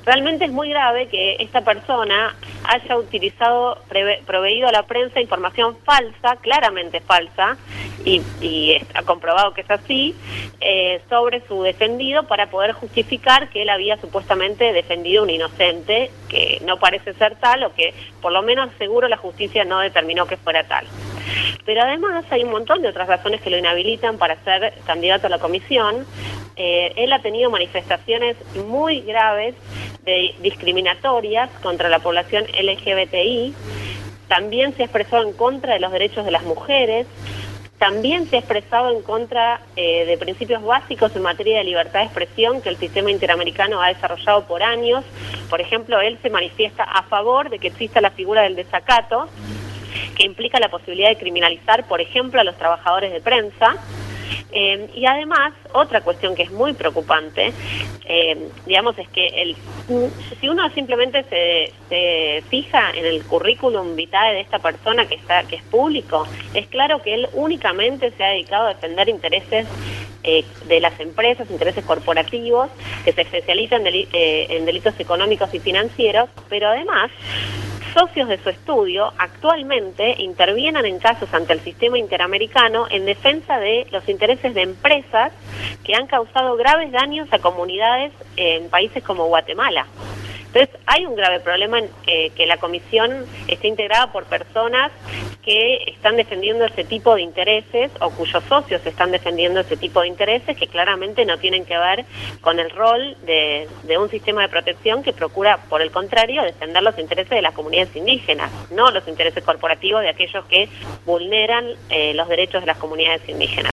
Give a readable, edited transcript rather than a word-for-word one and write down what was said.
Realmente es muy grave que esta persona haya proveído a la prensa información falsa, claramente falsa, y está comprobado que es así, sobre su defendido para poder justificar que él había supuestamente defendido a un inocente, que no parece ser tal, o que por lo menos seguro la justicia no determinó que fuera tal. Pero además hay un montón de otras razones que lo inhabilitan para ser candidato a la comisión. Él ha tenido manifestaciones muy graves discriminatorias contra la población LGBTI, también se ha expresado en contra de los derechos de las mujeres, también se ha expresado en contra de principios básicos en materia de libertad de expresión que el sistema interamericano ha desarrollado por años. Por ejemplo, él se manifiesta a favor de que exista la figura del desacato, que implica la posibilidad de criminalizar, por ejemplo, a los trabajadores de prensa. Y además, otra cuestión que es muy preocupante, digamos, es que si uno simplemente se fija en el currículum vitae de esta persona que es público, es claro que él únicamente se ha dedicado a defender intereses de las empresas, intereses corporativos, que se especializan en delitos económicos y financieros, pero además socios de su estudio actualmente intervienen en casos ante el sistema interamericano en defensa de los intereses de empresas que han causado graves daños a comunidades en países como Guatemala. Entonces, hay un grave problema en que la comisión esté integrada por personas que están defendiendo ese tipo de intereses o cuyos socios están defendiendo ese tipo de intereses que claramente no tienen que ver con el rol de un sistema de protección que procura, por el contrario, defender los intereses de las comunidades indígenas, no los intereses corporativos de aquellos que vulneran los derechos de las comunidades indígenas.